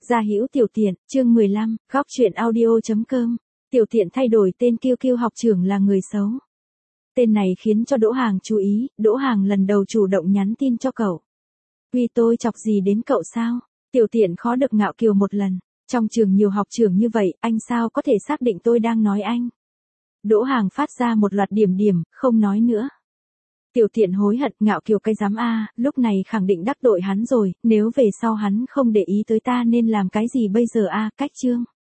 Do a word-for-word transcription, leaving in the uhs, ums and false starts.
Gia Hữu Tiểu Tiện, chương mười lăm, góc truyện audio.com. Tiểu Tiện thay đổi tên Kiêu Kiêu học trưởng là người xấu. Tên này khiến cho Đỗ Hàng chú ý, Đỗ Hàng lần đầu chủ động nhắn tin cho cậu. Vì tôi chọc gì đến cậu sao? Tiểu Tiện khó được ngạo kiều một lần. Trong trường nhiều học trưởng như vậy, anh sao có thể xác định tôi đang nói anh? Đỗ Hàng phát ra một loạt điểm điểm, không nói nữa. Tiểu Tiện hối hận, ngạo kiều cái dám a, lúc này khẳng định đắc tội hắn rồi, nếu về sau hắn không để ý tới ta nên làm cái gì bây giờ a, cách chương.